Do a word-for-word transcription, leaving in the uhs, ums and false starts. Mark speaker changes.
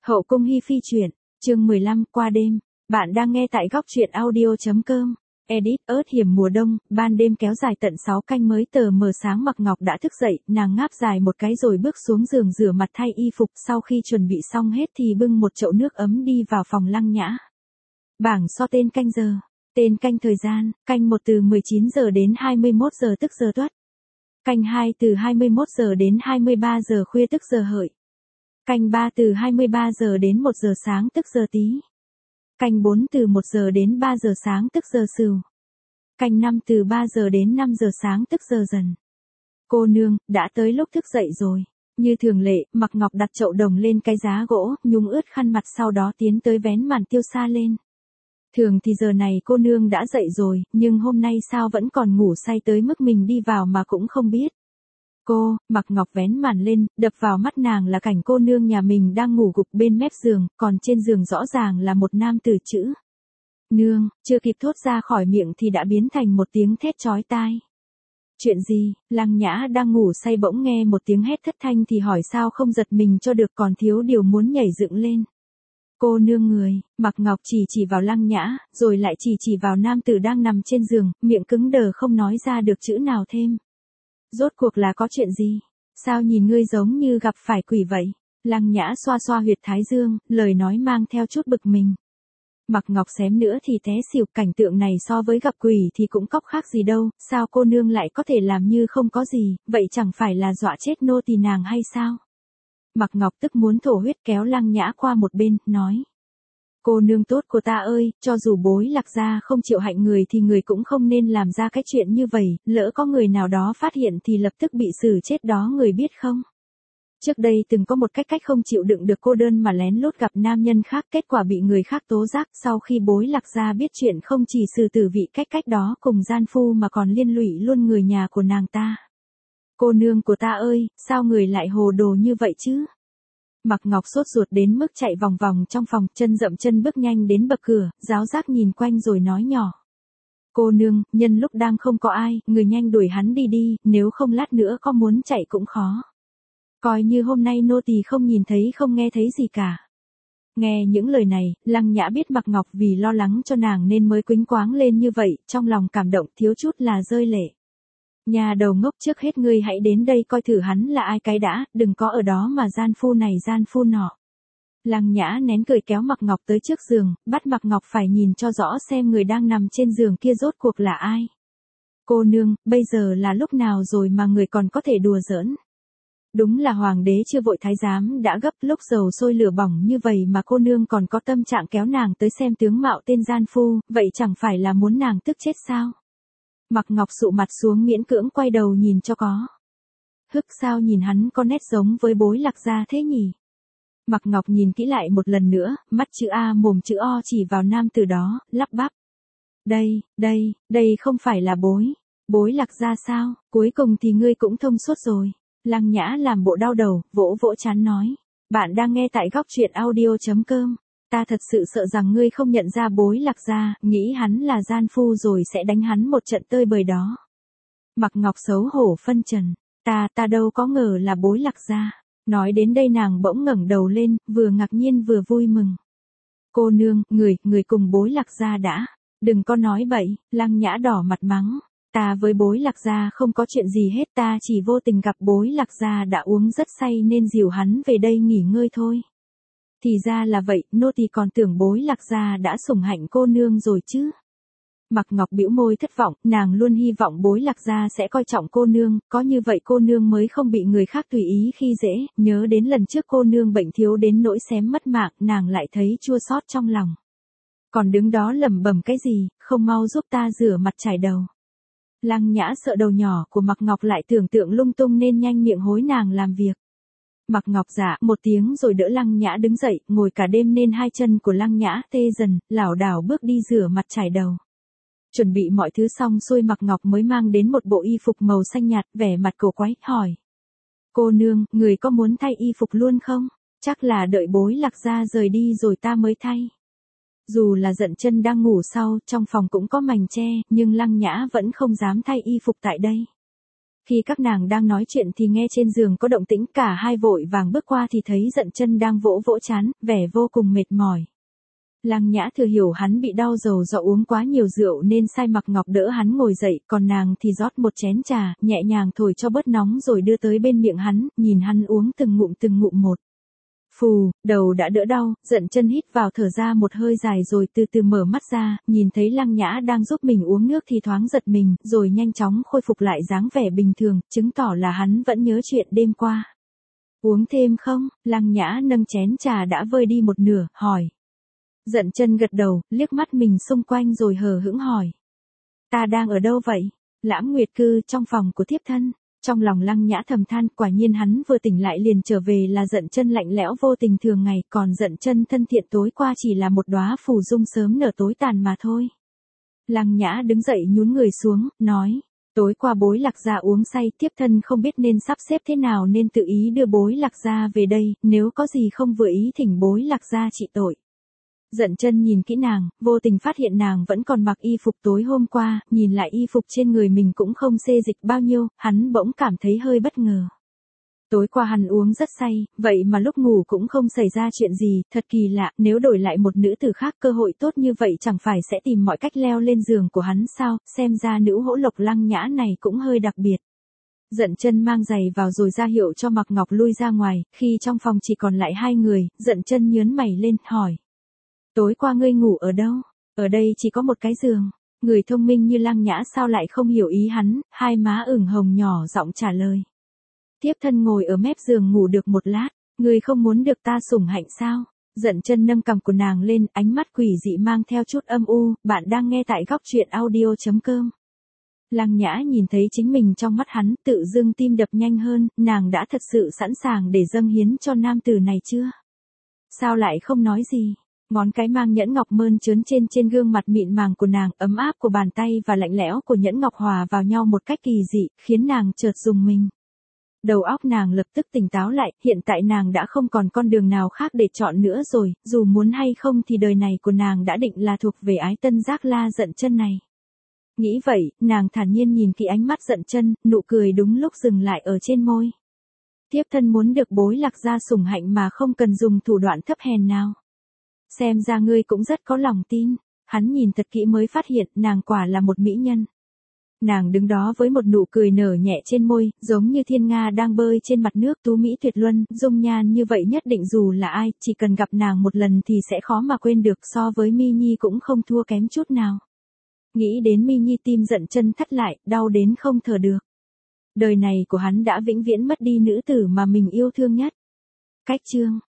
Speaker 1: Hậu cung hi phi truyện, chương mười lăm, qua đêm. Bạn đang nghe tại góc truyện audio.com. Edit, ớt hiểm mùa đông, ban đêm kéo dài tận sáu canh mới tờ mờ sáng Mạc Ngọc đã thức dậy, nàng ngáp dài một cái rồi bước xuống giường rửa mặt thay y phục, sau khi chuẩn bị xong hết thì bưng một chậu nước ấm đi vào phòng Lăng Nhã. Bảng so tên canh giờ, tên canh thời gian, canh một từ mười chín giờ đến hai mươi mốt giờ tức giờ tuất. Canh hai từ hai mươi mốt giờ đến hai mươi ba giờ khuya tức giờ hợi. Canh ba từ hai mươi ba giờ đến một giờ sáng tức giờ Tý. Canh bốn từ một giờ đến ba giờ sáng tức giờ Sửu. Canh năm từ ba giờ đến năm giờ sáng tức giờ Dần. Cô nương, đã tới lúc thức dậy rồi. Như thường lệ, Mạc Ngọc đặt chậu đồng lên cái giá gỗ, nhúng ướt khăn mặt sau đó tiến tới vén màn tiêu sa lên. Thường thì giờ này cô nương đã dậy rồi, nhưng hôm nay sao vẫn còn ngủ say tới mức mình đi vào mà cũng không biết. Cô, Mạc Ngọc vén màn lên, đập vào mắt nàng là cảnh cô nương nhà mình đang ngủ gục bên mép giường, còn trên giường rõ ràng là một nam tử chữ. Nương, chưa kịp thốt ra khỏi miệng thì đã biến thành một tiếng thét chói tai. Chuyện gì? Lăng Nhã đang ngủ say bỗng nghe một tiếng hét thất thanh thì hỏi sao không giật mình cho được, còn thiếu điều muốn nhảy dựng lên. Cô nương người, Mạc Ngọc chỉ chỉ vào Lăng Nhã, rồi lại chỉ chỉ vào nam tử đang nằm trên giường, miệng cứng đờ không nói ra được chữ nào thêm. Rốt cuộc là có chuyện gì? Sao nhìn ngươi giống như gặp phải quỷ vậy? Lăng Nhã xoa xoa huyệt thái dương, lời nói mang theo chút bực mình. Mạc Ngọc xém nữa thì té xỉu, cảnh tượng này so với gặp quỷ thì cũng cóc khác gì đâu, sao cô nương lại có thể làm như không có gì, vậy chẳng phải là dọa chết nô tỳ nàng hay sao? Mạc Ngọc tức muốn thổ huyết kéo Lăng Nhã qua một bên, nói. Cô nương tốt của ta ơi, cho dù bối Lạc gia không chịu hạnh người thì người cũng không nên làm ra cái chuyện như vậy, lỡ có người nào đó phát hiện thì lập tức bị xử chết đó người biết không? Trước đây từng có một cách cách không chịu đựng được cô đơn mà lén lút gặp nam nhân khác, kết quả bị người khác tố giác, sau khi bối Lạc gia biết chuyện không chỉ xử tử vị cách cách đó cùng gian phu mà còn liên lụy luôn người nhà của nàng ta. Cô nương của ta ơi, sao người lại hồ đồ như vậy chứ? Mạc Ngọc sốt ruột đến mức chạy vòng vòng trong phòng, chân dậm chân bước nhanh đến bậc cửa, giáo giác nhìn quanh rồi nói nhỏ. Cô nương, nhân lúc đang không có ai, người nhanh đuổi hắn đi đi, nếu không lát nữa có muốn chạy cũng khó. Coi như hôm nay nô tỳ không nhìn thấy không nghe thấy gì cả. Nghe những lời này, Lăng Nhã biết Mạc Ngọc vì lo lắng cho nàng nên mới quýnh quáng lên như vậy, trong lòng cảm động thiếu chút là rơi lệ. Nhà đầu ngốc, trước hết ngươi hãy đến đây coi thử hắn là ai cái đã, đừng có ở đó mà gian phu này gian phu nọ. Lăng Nhã nén cười kéo Mạc Ngọc tới trước giường, bắt Mạc Ngọc phải nhìn cho rõ xem người đang nằm trên giường kia rốt cuộc là ai. Cô nương, bây giờ là lúc nào rồi mà người còn có thể đùa giỡn. Đúng là hoàng đế chưa vội thái giám đã gấp, lúc dầu sôi lửa bỏng như vậy mà cô nương còn có tâm trạng kéo nàng tới xem tướng mạo tên gian phu, vậy chẳng phải là muốn nàng tức chết sao? Mạc Ngọc sụ mặt xuống miễn cưỡng quay đầu nhìn cho có. Hức, sao nhìn hắn có nét giống với bối Lạc gia thế nhỉ? Mạc Ngọc nhìn kỹ lại một lần nữa, mắt chữ A mồm chữ O chỉ vào nam từ đó, lắp bắp. Đây, đây, đây không phải là bối. Bối Lạc gia sao? Cuối cùng thì ngươi cũng thông suốt rồi. Lăng Nhã làm bộ đau đầu, vỗ vỗ trán nói. Bạn đang nghe tại góc truyện audio.com. Ta thật sự sợ rằng ngươi không nhận ra bối Lạc gia, nghĩ hắn là gian phu rồi sẽ đánh hắn một trận tơi bời đó. Mạc Ngọc xấu hổ phân trần. Ta, ta đâu có ngờ là bối Lạc gia. Nói đến đây nàng bỗng ngẩng đầu lên, vừa ngạc nhiên vừa vui mừng. Cô nương, người, người cùng bối Lạc gia đã. Đừng có nói bậy, Lăng Nhã đỏ mặt mắng. Ta với bối Lạc gia không có chuyện gì hết, ta chỉ vô tình gặp bối Lạc gia đã uống rất say nên dìu hắn về đây nghỉ ngơi thôi. Thì ra là vậy, nô tỳ còn tưởng bối Lạc gia đã sủng hạnh cô nương rồi chứ. Mạc Ngọc bĩu môi thất vọng, nàng luôn hy vọng bối Lạc gia sẽ coi trọng cô nương, có như vậy cô nương mới không bị người khác tùy ý khi dễ, nhớ đến lần trước cô nương bệnh thiếu đến nỗi xém mất mạng, nàng lại thấy chua xót trong lòng. Còn đứng đó lẩm bẩm cái gì, không mau giúp ta rửa mặt chải đầu. Lăng Nhã sợ đầu nhỏ của Mạc Ngọc lại tưởng tượng lung tung nên nhanh miệng hối nàng làm việc. Mạc Ngọc dạ một tiếng rồi đỡ Lăng Nhã đứng dậy, ngồi cả đêm nên hai chân của Lăng Nhã tê dần, lảo đảo bước đi rửa mặt chải đầu. Chuẩn bị mọi thứ xong xuôi Mạc Ngọc mới mang đến một bộ y phục màu xanh nhạt, vẻ mặt cổ quái, hỏi. Cô nương, người có muốn thay y phục luôn không? Chắc là đợi bối Lạc gia rời đi rồi ta mới thay. Dù là Dận Chân đang ngủ sau, trong phòng cũng có mành che, nhưng Lăng Nhã vẫn không dám thay y phục tại đây. Khi các nàng đang nói chuyện thì nghe trên giường có động tĩnh, cả hai vội vàng bước qua thì thấy Dận Chân đang vỗ vỗ trán, vẻ vô cùng mệt mỏi. Lăng Nhã thừa hiểu hắn bị đau đầu do uống quá nhiều rượu nên sai Mặc Ngọc đỡ hắn ngồi dậy, còn nàng thì rót một chén trà, nhẹ nhàng thổi cho bớt nóng rồi đưa tới bên miệng hắn, nhìn hắn uống từng ngụm từng ngụm một. Phù, đầu đã đỡ đau, Dận Chân hít vào thở ra một hơi dài rồi từ từ mở mắt ra, nhìn thấy Lăng Nhã đang giúp mình uống nước thì thoáng giật mình, rồi nhanh chóng khôi phục lại dáng vẻ bình thường, chứng tỏ là hắn vẫn nhớ chuyện đêm qua. Uống thêm không? Lăng Nhã nâng chén trà đã vơi đi một nửa, hỏi. Dận Chân gật đầu, liếc mắt mình xung quanh rồi hờ hững hỏi. Ta đang ở đâu vậy? Lãm Nguyệt Cư, trong phòng của thiếp thân. Trong lòng Lăng Nhã thầm than, quả nhiên hắn vừa tỉnh lại liền trở về là Dận Chân lạnh lẽo vô tình thường ngày, còn Dận Chân thân thiện tối qua chỉ là một đóa phù dung sớm nở tối tàn mà thôi. Lăng Nhã đứng dậy nhún người xuống, nói, tối qua Bối Lạc Gia uống say, thiếp thân không biết nên sắp xếp thế nào nên tự ý đưa Bối Lạc Gia về đây, nếu có gì không vừa ý thỉnh Bối Lạc Gia trị tội. Dận Chân nhìn kỹ nàng, vô tình phát hiện nàng vẫn còn mặc y phục tối hôm qua, nhìn lại y phục trên người mình cũng không xê dịch bao nhiêu, hắn bỗng cảm thấy hơi bất ngờ. Tối qua hắn uống rất say, vậy mà lúc ngủ cũng không xảy ra chuyện gì, thật kỳ lạ, nếu đổi lại một nữ tử khác cơ hội tốt như vậy chẳng phải sẽ tìm mọi cách leo lên giường của hắn sao, xem ra nữ hỗ lộc Lăng Nhã này cũng hơi đặc biệt. Dận Chân mang giày vào rồi ra hiệu cho Mặc Ngọc lui ra ngoài, khi trong phòng chỉ còn lại hai người, Dận Chân nhướng mày lên, hỏi. Tối qua ngươi ngủ ở đâu? Ở đây chỉ có một cái giường. Người thông minh như Lăng Nhã sao lại không hiểu ý hắn, hai má ửng hồng nhỏ giọng trả lời. Thiếp thân ngồi ở mép giường ngủ được một lát, ngươi không muốn được ta sủng hạnh sao? Dận Chân nâng cằm của nàng lên, ánh mắt quỷ dị mang theo chút âm u, bạn đang nghe tại góc truyện audio chấm com. Lăng Nhã nhìn thấy chính mình trong mắt hắn, tự dưng tim đập nhanh hơn, nàng đã thật sự sẵn sàng để dâng hiến cho nam tử này chưa? Sao lại không nói gì? Ngón cái mang nhẫn ngọc mơn trớn trên trên gương mặt mịn màng của nàng, ấm áp của bàn tay và lạnh lẽo của nhẫn ngọc hòa vào nhau một cách kỳ dị, khiến nàng chợt rùng mình. Đầu óc nàng lập tức tỉnh táo lại, hiện tại nàng đã không còn con đường nào khác để chọn nữa rồi, dù muốn hay không thì đời này của nàng đã định là thuộc về ái tân giác la Dận Chân này. Nghĩ vậy, nàng thản nhiên nhìn kỹ ánh mắt Dận Chân, nụ cười đúng lúc dừng lại ở trên môi. Thiếp thân muốn được Bối Lạc Gia sủng hạnh mà không cần dùng thủ đoạn thấp hèn nào. Xem ra ngươi cũng rất có lòng tin. Hắn nhìn thật kỹ mới phát hiện nàng quả là một mỹ nhân. Nàng đứng đó với một nụ cười nở nhẹ trên môi, giống như thiên nga đang bơi trên mặt nước, tú mỹ tuyệt luân, dung nhan như vậy nhất định dù là ai, chỉ cần gặp nàng một lần thì sẽ khó mà quên được, so với Mi Nhi cũng không thua kém chút nào. Nghĩ đến Mi Nhi tim Dận Chân thắt lại, đau đến không thở được. Đời này của hắn đã vĩnh viễn mất đi nữ tử mà mình yêu thương nhất. Cách chương